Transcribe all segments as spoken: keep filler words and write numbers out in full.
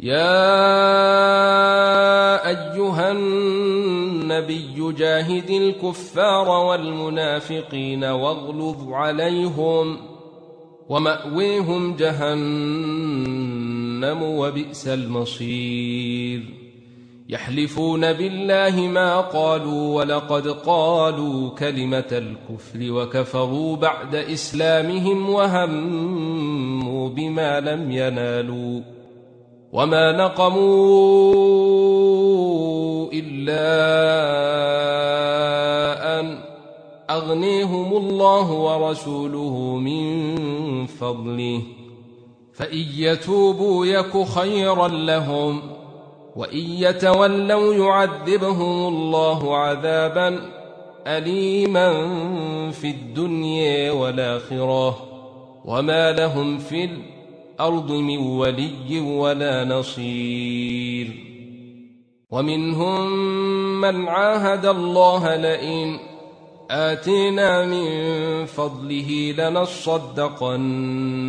يا أيها النبي جاهد الكفار والمنافقين واغلظ عليهم ومأويهم جهنم وبئس المصير يحلفون بالله ما قالوا ولقد قالوا كلمة الكفر وكفروا بعد إسلامهم وهموا بما لم ينالوا وما نقموا إلا أن أغنيهم الله ورسوله من فضله فإن يتوبوا يك خيرا لهم وإن يتولوا يعذبهم الله عذابا أليما في الدنيا والآخرة وما لهم في الأرض من ولي ولا نصير ومنهم من عاهد الله لئن آتينا من فضله لنصدقن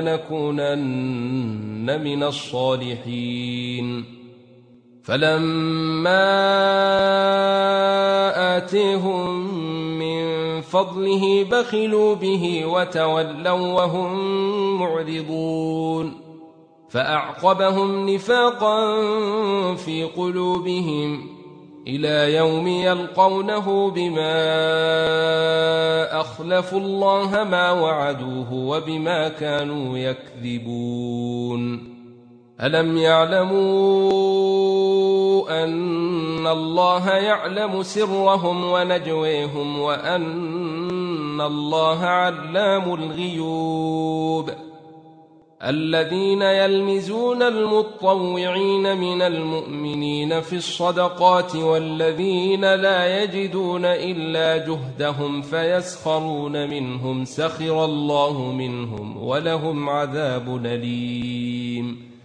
ولنكونن من الصالحين فلما آتيهم من فضله بخلوا به وتولوا وهم معرضون فأعقبهم نفاقا في قلوبهم إلى يوم يلقونه بما أخلفوا الله ما وعدوه وبما كانوا يكذبون ألم يعلموا أن الله يعلم سرهم ونجويهم وأن الله علام الغيوب الذين يلمزون المطوعين من المؤمنين في الصدقات والذين لا يجدون إلا جهدهم فيسخرون منهم سخر الله منهم ولهم عذاب أليم